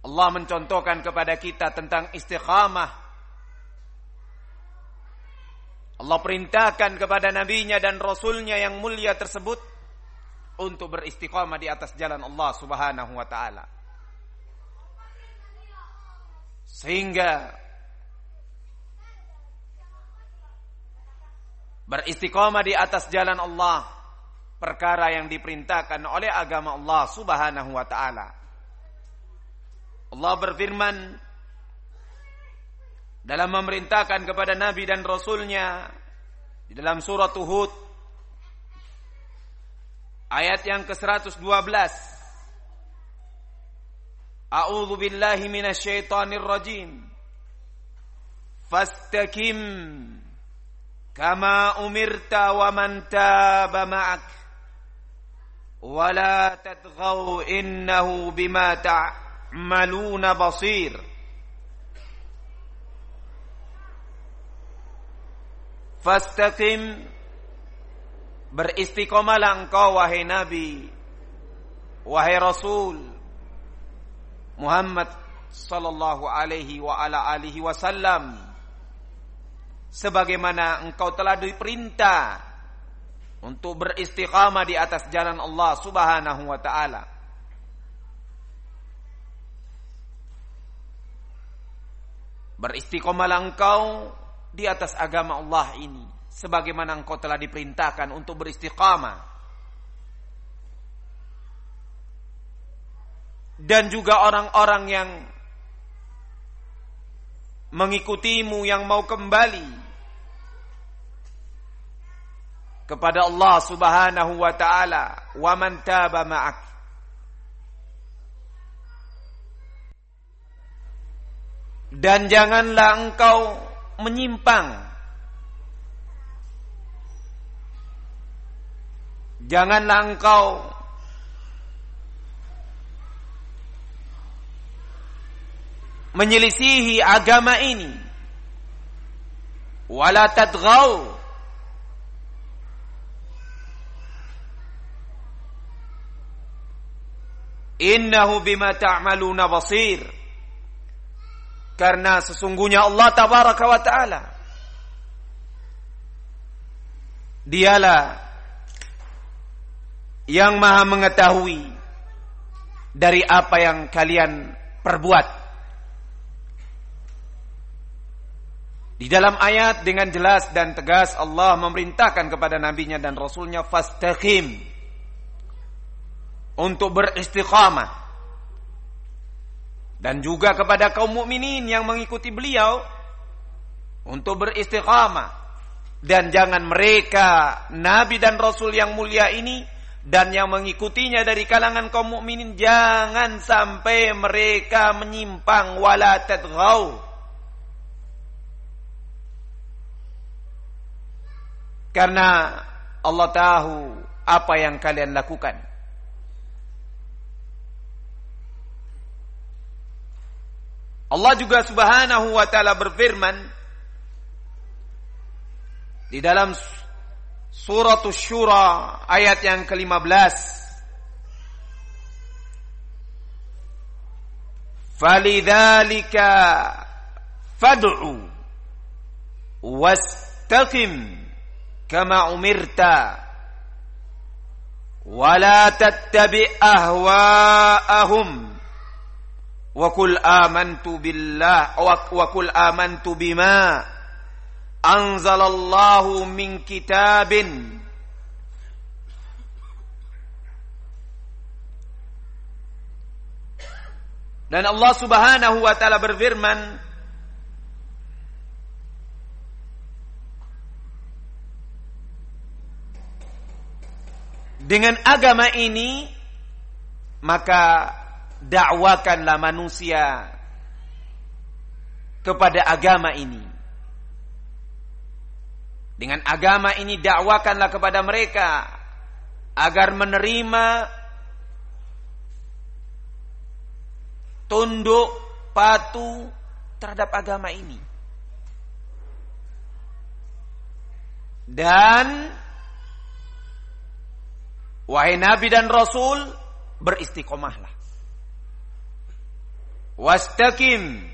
Allah mencontohkan kepada kita tentang istiqamah. Allah perintahkan kepada nabinya dan rasulnya yang mulia tersebut untuk beristiqamah di atas jalan Allah Subhanahu wa taala. Sehingga beristiqamah di atas jalan Allah perkara yang diperintahkan oleh agama Allah Subhanahu wa taala. Allah berfirman dalam memerintahkan kepada nabi dan rasulnya di dalam surah Hud ayat yang ke-112. A'udzu billahi minasyaitonir rajim. Fastaqim kama umirta wa man taba ma'ak wa la tadghaw innahu bima ta'maluna basir. Fastaqim, beristiqomalah engkau wahai Nabi, wahai Rasul Muhammad sallallahu alaihi wa ala alihi wasallam, sebagaimana engkau telah diperintah untuk beristiqamah di atas jalan Allah Subhanahu wa taala. Beristiqomalah engkau di atas agama Allah ini sebagaimana engkau telah diperintahkan untuk beristiqamah. Dan juga orang-orang yang mengikutimu yang mau kembali kepada Allah Subhanahu wa taala, wa man taba ma'ak. Dan janganlah engkau menyimpang, janganlah engkau menyelisihi agama ini. Wala tadghaw, innahu bima ta'maluna basir. Karena sesungguhnya Allah tabaraka wa ta'ala, dialah yang maha mengetahui dari apa yang kalian perbuat. Di dalam ayat dengan jelas dan tegas Allah memerintahkan kepada nabinya dan rasulnya fastaqim, untuk beristiqamah. Dan juga kepada kaum mukminin yang mengikuti beliau untuk beristiqamah. Dan jangan mereka nabi dan rasul yang mulia ini dan yang mengikutinya dari kalangan kaum mukminin, jangan sampai mereka menyimpang. Wala tadghaw, karena Allah tahu apa yang kalian lakukan. Allah juga Subhanahu wa taala berfirman di dalam surah Asy-Syura ayat yang ke-15. Falidzalika fad'u wastaqim kama umirta wa la tattabi' ahwa'ahum wa qul amantu billah wa qul amantu bima anzalallahu min kitabin dan Allah Subhanahu wa taala berfirman dengan agama ini maka dakwakanlah manusia kepada agama ini. Dengan agama ini dakwakanlah kepada mereka agar menerima, tunduk, patuh terhadap agama ini. Dan wahai Nabi dan Rasul, beristiqomahlah. wastaqim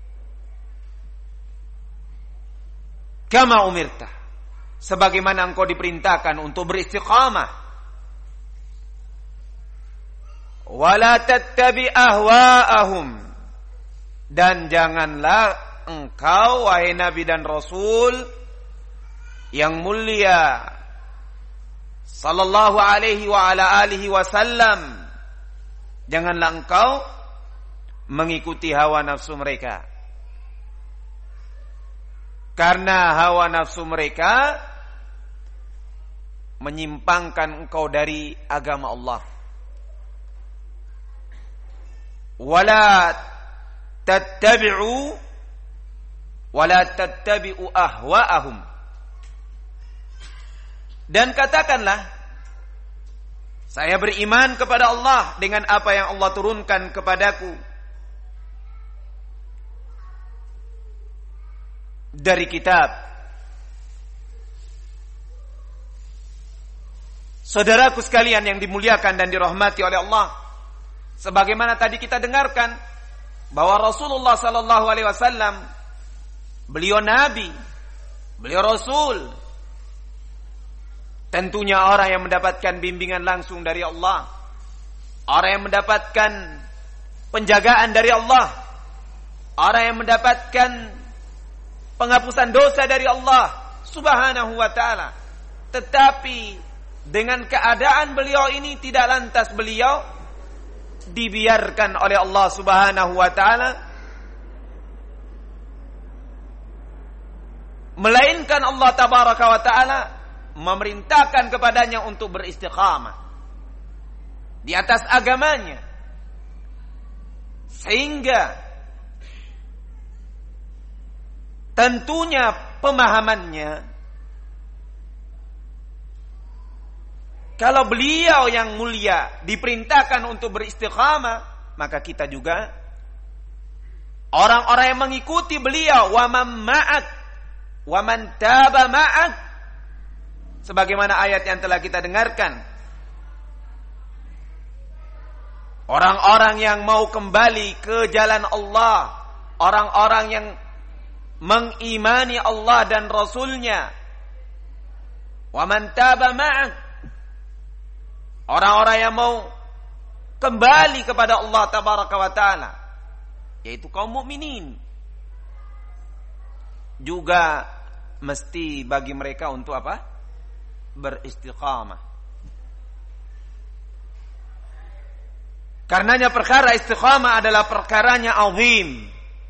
kama umirta, sebagaimana engkau diperintahkan untuk beristiqamah. Wala tattabi ahwa'ahum, dan janganlah engkau wahai Nabi dan Rasul yang mulia sallallahu alaihi wa ala alihi wasallam, janganlah engkau mengikuti hawa nafsu mereka. Karena hawa nafsu mereka menyimpangkan engkau dari agama Allah. Wala tattabi'u ahwa'ahum, dan katakanlah, saya beriman kepada Allah dengan apa yang Allah turunkan kepadaku dari kitab. Saudaraku sekalian yang dimuliakan dan dirahmati oleh Allah, sebagaimana tadi kita dengarkan bahwa Rasulullah sallallahu alaihi wasallam, beliau nabi, beliau rasul, tentunya orang yang mendapatkan bimbingan langsung dari Allah, orang yang mendapatkan penjagaan dari Allah, orang yang mendapatkan penghapusan dosa dari Allah Subhanahu wa taala. Tetapi dengan keadaan beliau ini tidak lantas beliau dibiarkan oleh Allah Subhanahu wa taala, melainkan Allah tabaraka wa taala memerintahkan kepadanya untuk beristiqamah di atas agamanya, sehingga tentunya pemahamannya, kalau beliau yang mulia diperintahkan untuk beristiqamah, maka kita juga orang-orang yang mengikuti beliau, wa man ma'ak wa man taba ma'ak, sebagaimana ayat yang telah kita dengarkan. Orang-orang yang mau kembali ke jalan Allah, orang-orang yang mengimani Allah dan Rasulnya, wa man taba ma'ak, orang-orang yang mau kembali kepada Allah tabaraka wa taala, yaitu kaum mukminin, juga mesti bagi mereka untuk apa? Beristiqamah. Karenanya perkara istiqamah adalah perkaranya azim.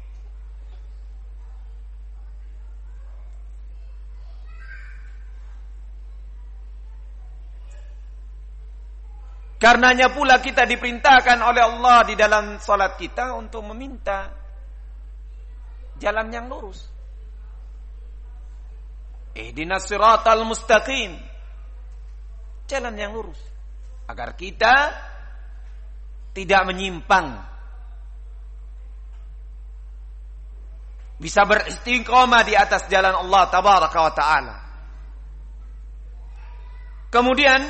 Karenanya pula kita diperintahkan oleh Allah di dalam salat kita untuk meminta jalan yang lurus. Ihdinas siratal mustaqim, jalan yang lurus, agar kita tidak menyimpang, bisa beristiqomah di atas jalan Allah tabaraka wa taala. Kemudian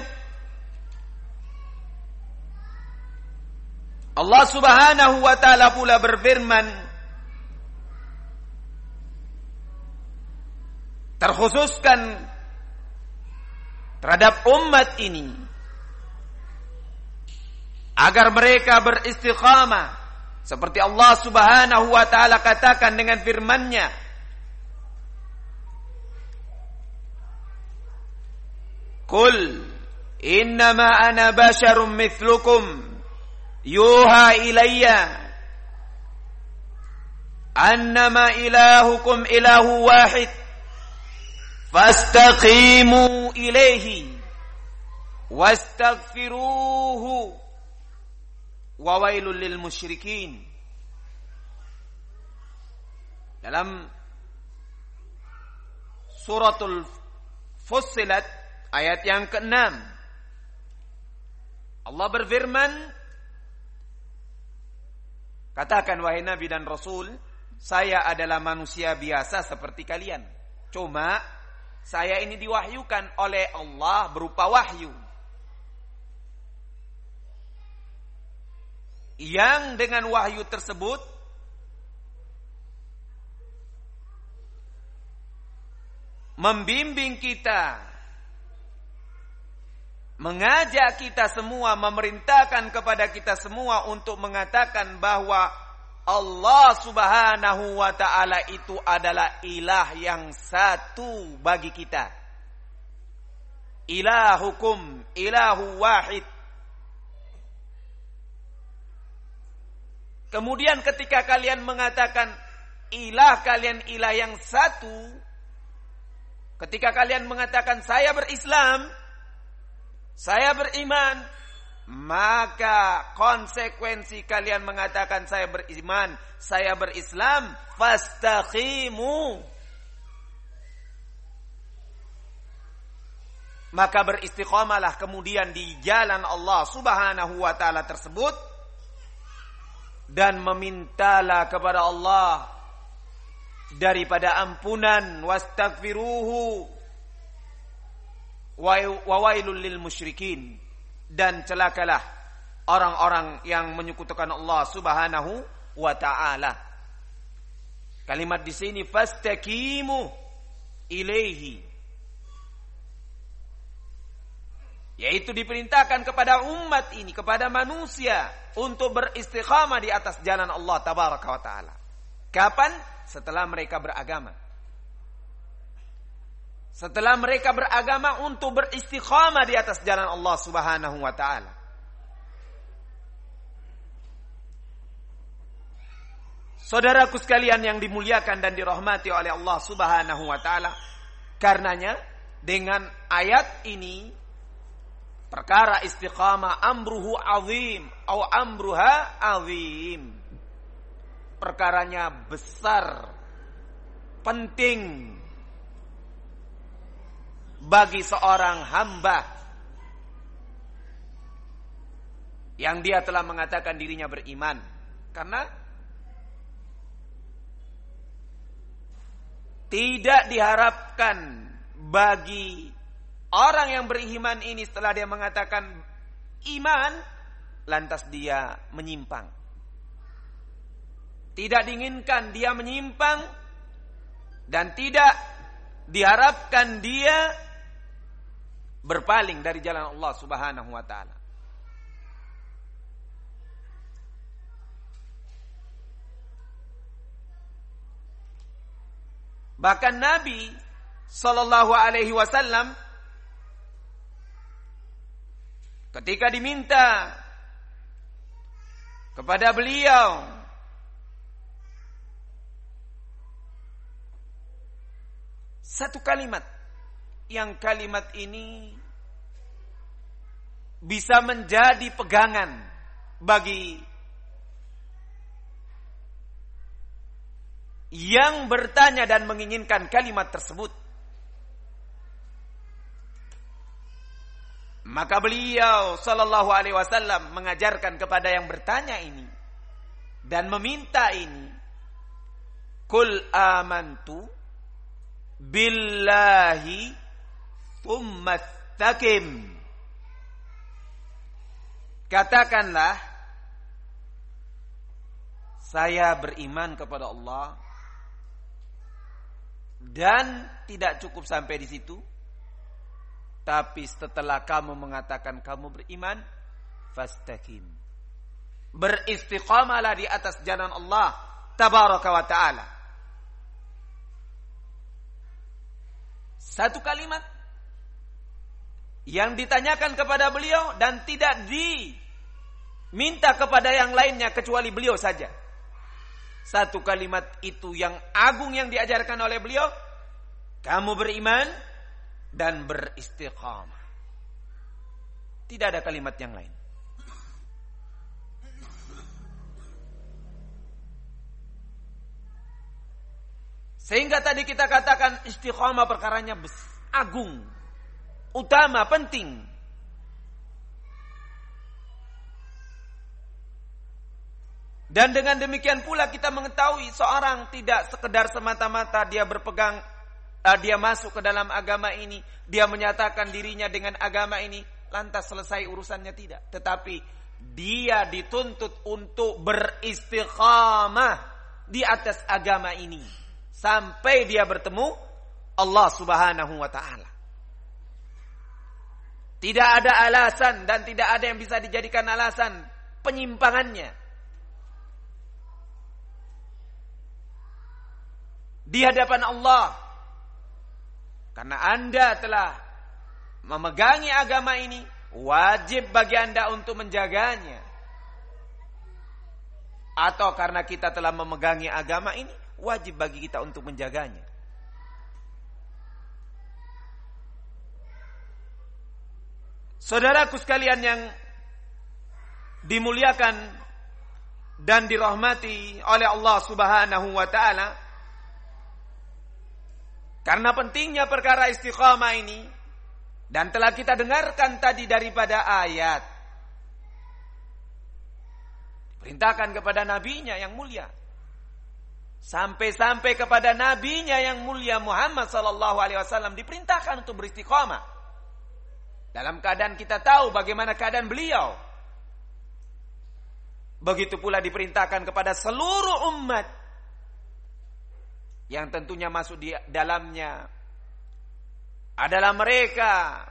Allah Subhanahu wa taala pula berfirman, terkhususkan terhadap umat ini, agar mereka beristiqamah, seperti Allah Subhanahu wa taala katakan dengan firman-Nya, Qul innama ana basyarum mithlukum yuha ilayya annama ilahukum ilahu wahid fastaqimu ilaihi wastaghfiruhu wa wailul lil musyrikin. Dalam suratul Fussilat ayat yang ke-6, Allah berfirman, katakan wahai Nabi dan Rasul, saya adalah manusia biasa seperti kalian. Cuma saya ini diwahyukan oleh Allah berupa wahyu yang dengan wahyu tersebut membimbing kita, mengajak kita semua, memerintahkan kepada kita semua untuk mengatakan bahwa Allah Subhanahu wa ta'ala itu adalah ilah yang satu bagi kita. Ilahukum ilahu wahid. Kemudian ketika kalian mengatakan ilah kalian ilah yang satu, ketika kalian mengatakan saya berislam, saya beriman, maka konsekuensi kalian mengatakan saya beriman, saya berislam, fastaqimu. Maka beristiqamalah kemudian di jalan Allah Subhanahu wa ta'ala tersebut, dan memintalah kepada Allah daripada ampunan, wastaghfiruhu wa wailul lil musyrikin, dan celakalah orang-orang yang menyekutukan Allah Subhanahu wa ta'ala. Kalimat di sini fastaqimu ilaihi, yaitu diperintahkan kepada umat ini, kepada manusia untuk beristiqamah di atas jalan Allah tabaraka wa ta'ala. Kapan? Setelah mereka beragama. Setelah mereka beragama untuk beristiqamah di atas jalan Allah Subhanahu wa ta'ala. Saudaraku sekalian yang dimuliakan dan dirahmati oleh Allah Subhanahu wa ta'ala, karenanya dengan ayat ini perkara istiqamah amruhu azim atau amruha azim. Perkaranya besar, penting bagi seorang hamba yang dia telah mengatakan dirinya beriman. Karena tidak diharapkan bagi orang yang beriman ini setelah dia mengatakan iman, lantas dia menyimpang. Tidak diinginkan dia menyimpang, dan tidak diharapkan dia berpaling dari jalan Allah Subhanahu wa ta'ala. Bahkan Nabi sallallahu alaihi wasallam ketika diminta kepada beliau satu kalimat, yang kalimat ini bisa menjadi pegangan bagi yang bertanya dan menginginkan kalimat tersebut. Maka beliau sallallahu alaihi wasallam mengajarkan kepada yang bertanya ini dan meminta ini, "Qul amantu billahi tsumma istaqim." Katakanlah, saya beriman kepada Allah, dan tidak cukup sampai di situ. Tapi setelah kamu mengatakan kamu beriman, fastaqim, beristiqamalah di atas jalan Allah tabaraka wa ta'ala. Satu kalimat yang ditanyakan kepada beliau dan tidak diminta kepada yang lainnya kecuali beliau saja. Satu kalimat itu yang agung yang diajarkan oleh beliau, kamu beriman dan beristiqamah. Tidak ada kalimat yang lain. Sehingga tadi kita katakan istiqamah perkaranya agung, utama, penting. Dan dengan demikian pula kita mengetahui seorang tidak sekedar semata-mata dia berpegang, dia masuk ke dalam agama ini, dia menyatakan dirinya dengan agama ini, lantas selesai urusannya, tidak. Tetapi dia dituntut untuk beristiqamah di atas agama ini sampai dia bertemu Allah Subhanahu wa taala. Tidak ada alasan dan tidak ada yang bisa dijadikan alasan penyimpangannya di hadapan Allah. Karena Anda telah memegangi agama ini, wajib bagi Anda untuk menjaganya. Atau karena kita telah memegangi agama ini, wajib bagi kita untuk menjaganya. Saudaraku sekalian yang dimuliakan dan dirahmati oleh Allah Subhanahu wa taala, karena pentingnya perkara istiqamah ini, dan telah kita dengarkan tadi daripada ayat, perintahkan kepada nabinya yang mulia, sampai-sampai kepada nabinya yang mulia Muhammad sallallahu alaihi wasallam diperintahkan untuk beristiqamah. Dalam keadaan kita tahu bagaimana keadaan beliau. Begitu pula diperintahkan kepada seluruh umat yang tentunya masuk di dalamnya adalah mereka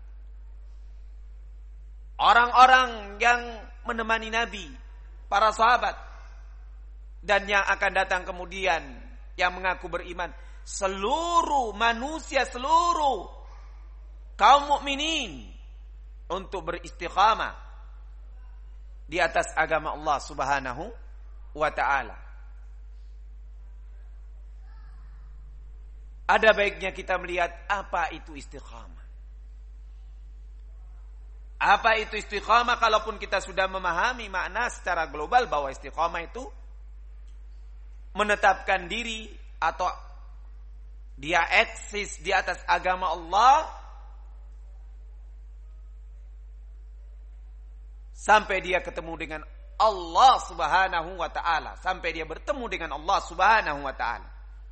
orang-orang yang menemani Nabi, para sahabat, dan yang akan datang kemudian yang mengaku beriman. Seluruh manusia, seluruh kaum mukminin untuk beristiqamah di atas agama Allah Subhanahu wa taala. Ada baiknya kita melihat apa itu istiqamah. Apa itu istiqamah, kalaupun kita sudah memahami makna secara global bahwa istiqamah itu menetapkan diri atau dia eksis di atas agama Allah sampai dia ketemu dengan Allah Subhanahu wa taala, sampai dia bertemu dengan Allah Subhanahu wa taala.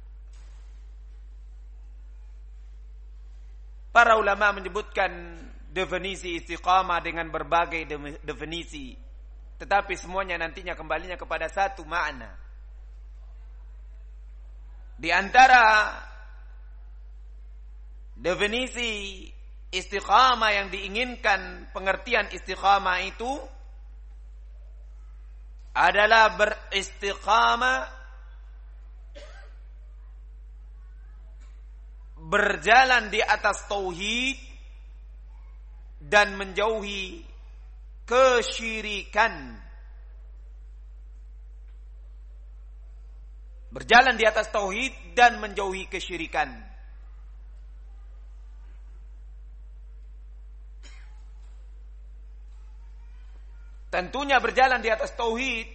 Para ulama menyebutkan definisi istiqamah dengan berbagai definisi, tetapi semuanya nantinya kembalinya kepada satu makna. Di antara definisi istiqamah yang diinginkan, pengertian istiqamah itu adalah beristiqamah, berjalan di atas tauhid dan menjauhi kesyirikan. Berjalan di atas tauhid dan menjauhi kesyirikan. Tentunya berjalan di atas tauhid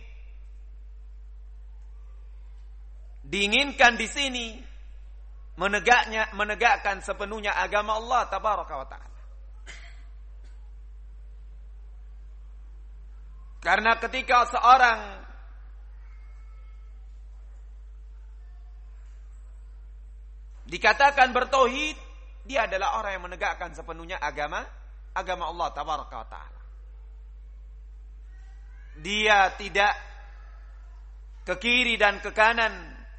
diinginkan di sini menegakkan sepenuhnya agama Allah tabaraka wa taala. Karena ketika seorang dikatakan bertauhid, dia adalah orang yang menegakkan sepenuhnya agama Allah tabaraka wa taala. Dia tidak ke kiri dan ke kanan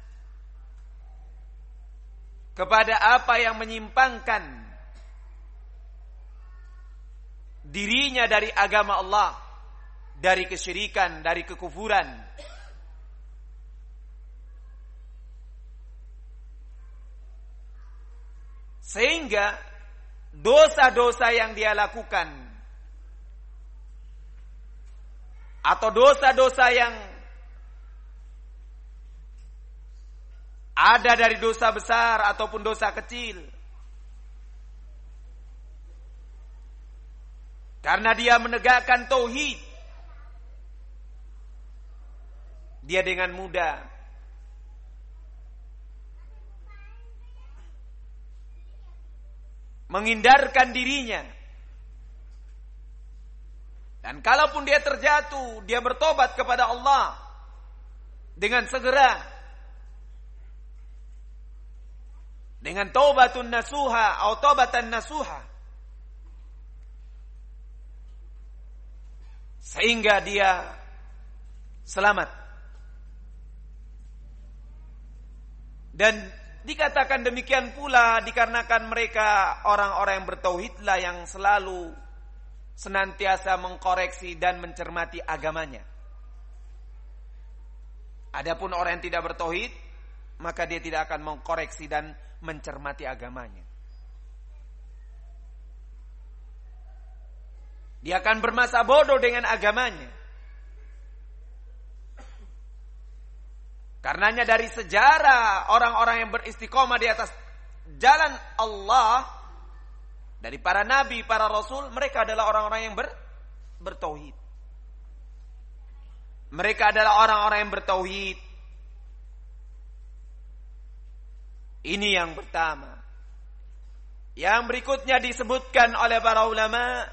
kepada apa yang menyimpangkan dirinya dari agama Allah, dari kesyirikan, dari kekufuran. Sehingga dosa-dosa yang dia lakukan atau dosa-dosa yang ada dari dosa besar ataupun dosa kecil, karena dia menegakkan tauhid, dia dengan mudah menghindarkan dirinya. Dan kalaupun dia terjatuh, dia bertobat kepada Allah dengan segera, dengan taubatun nasuha atau taubatan nasuha. sehingga dia selamat. Dan dikatakan demikian pula dikarenakan mereka orang-orang yang bertauhidlah yang selalu senantiasa mengkoreksi dan mencermati agamanya. Adapun orang yang tidak bertauhid, maka dia tidak akan mengkoreksi dan mencermati agamanya. Dia akan bermasa bodoh dengan agamanya. Karenanya dari sejarah orang-orang yang beristiqomah di atas jalan Allah, dari para nabi, para rasul, mereka adalah orang-orang yang bertauhid. Mereka adalah orang-orang yang bertauhid. Ini yang pertama. Yang berikutnya disebutkan oleh para ulama,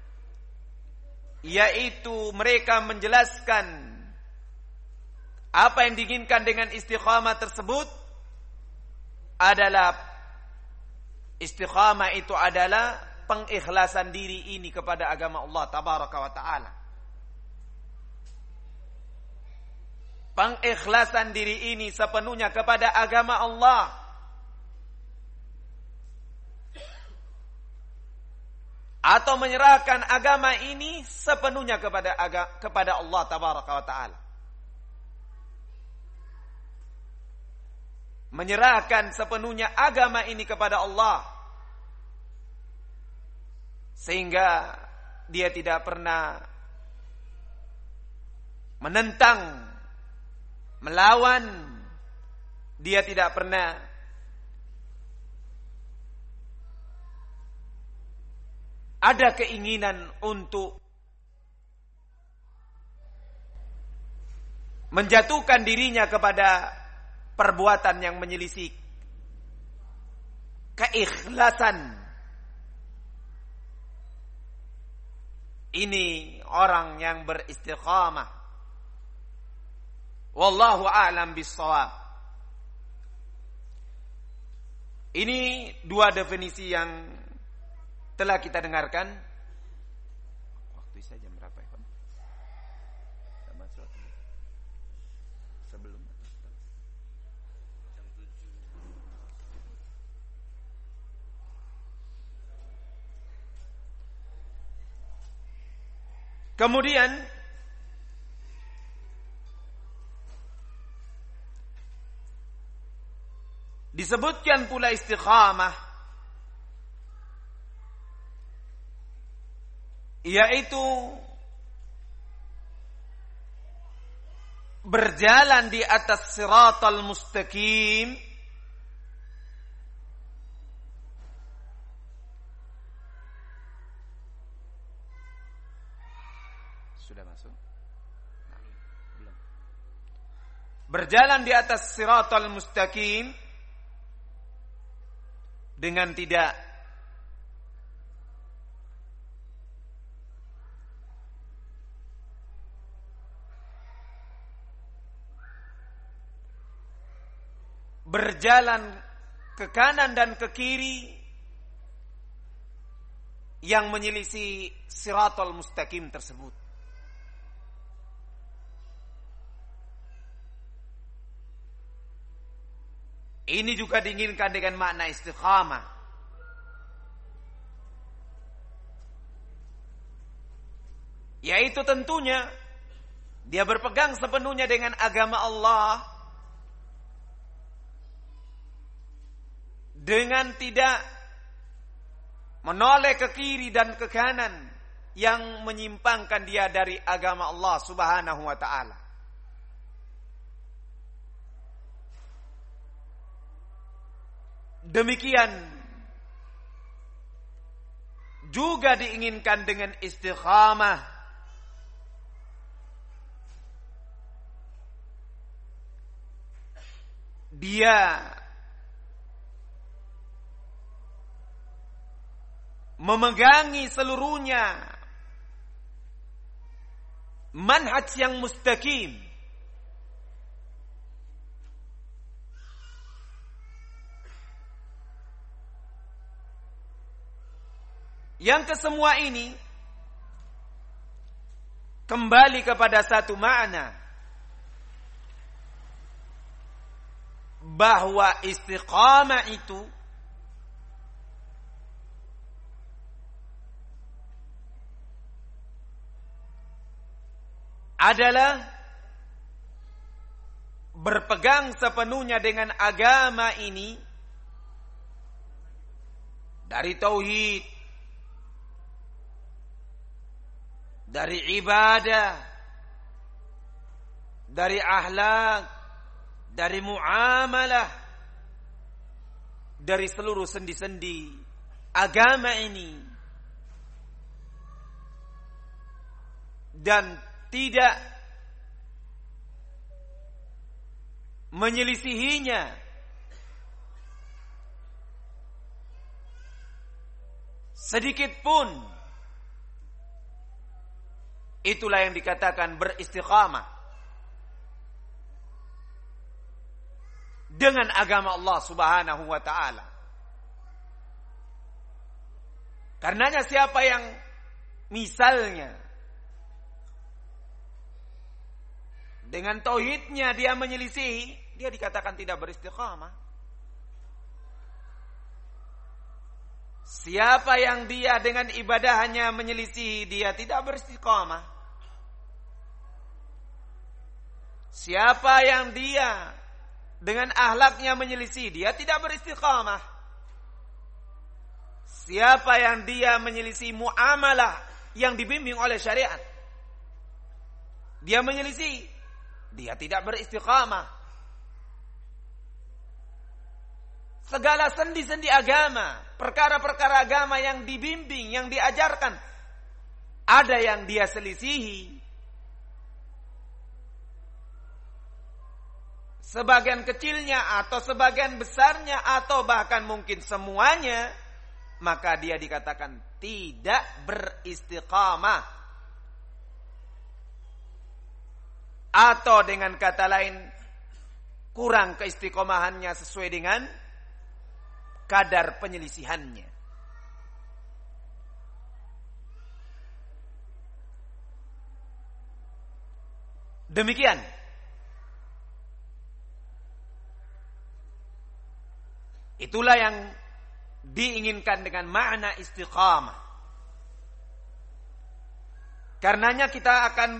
yaitu mereka menjelaskan apa yang diinginkan dengan istiqamah tersebut adalah istiqamah itu adalah pengikhlasan diri ini kepada agama Allah tabaraka wa taala. Pengikhlasan diri ini sepenuhnya kepada agama Allah. Atau menyerahkan agama ini sepenuhnya kepada Allah tabaraka wa taala. Menyerahkan sepenuhnya agama ini kepada Allah, sehingga dia tidak pernah menentang, melawan, dia tidak pernah ada keinginan untuk menjatuhkan dirinya kepada perbuatan yang menyelisih keikhlasan. Ini orang yang beristiqamah. Wallahu a'lam bis-shawab. Ini dua definisi yang telah kita dengarkan. Waktu saya jam berapa ya? Sebelum jam 7. Kemudian disebutkan pula istiqamah, yaitu berjalan di atas siratal mustaqim, sudah masuk? Belum. Berjalan di atas siratal mustaqim dengan tidak berjalan ke kanan dan ke kiri yang menyelisih siratal mustaqim tersebut. Ini juga diinginkan dengan makna istiqamah. Yaitu tentunya dia berpegang sepenuhnya dengan agama Allah, dengan tidak menoleh ke kiri dan ke kanan yang menyimpangkan dia dari agama Allah Subhanahu wa ta'ala. Demikian juga diinginkan dengan istiqamah dia memegangi seluruhnya manhaj yang mustaqim, yang kesemua ini kembali kepada satu makna, bahwa istiqamah itu adalah berpegang sepenuhnya dengan agama ini dari tauhid, dari ibadah, dari akhlak, dari muamalah, dari seluruh sendi-sendi agama ini, dan tidak menyelisihinya sedikit pun. Itulah yang dikatakan beristiqamah dengan agama Allah Subhanahu wa taala. Karenanya siapa yang misalnya dengan tauhidnya dia menyelisihi, dia dikatakan tidak beristiqamah. Siapa yang dia dengan ibadah hanya menyelisihi, dia tidak beristiqamah. Siapa yang dia dengan akhlaknya menyelisih, dia tidak beristiqamah. Siapa yang dia menyelisih muamalah yang dibimbing oleh syariat, dia menyelisih, dia tidak beristiqamah. Segala sendi-sendi agama, perkara-perkara agama yang dibimbing, yang diajarkan, ada yang dia selisihi. Sebagian kecilnya atau sebagian besarnya atau bahkan mungkin semuanya, maka dia dikatakan tidak beristiqamah. Atau dengan kata lain, kurang keistiqomahannya sesuai dengan kadar penyelisihannya. Demikian itulah yang diinginkan dengan makna istiqamah. Karenanya kita akan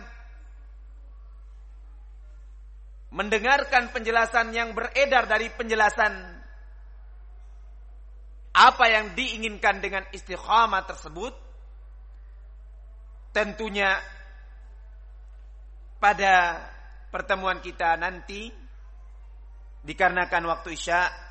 mendengarkan penjelasan yang beredar dari penjelasan apa yang diinginkan dengan istiqamah tersebut. Tentunya pada pertemuan kita nanti, dikarenakan waktu Isya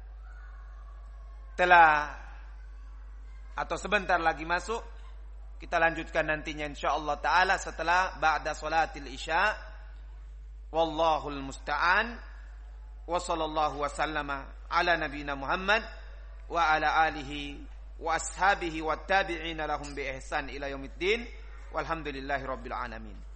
telah atau sebentar lagi masuk, kita lanjutkan nantinya insyaallah taala setelah ba'da salatil Isya. Wallahul musta'an. Wa sallallahu wasallama ala nabiyina Muhammad wa ala alihi wa ashabihi wa tabi'ina lahum bi ihsan ila yaumiddin. Walhamdulillahi rabbil alamin.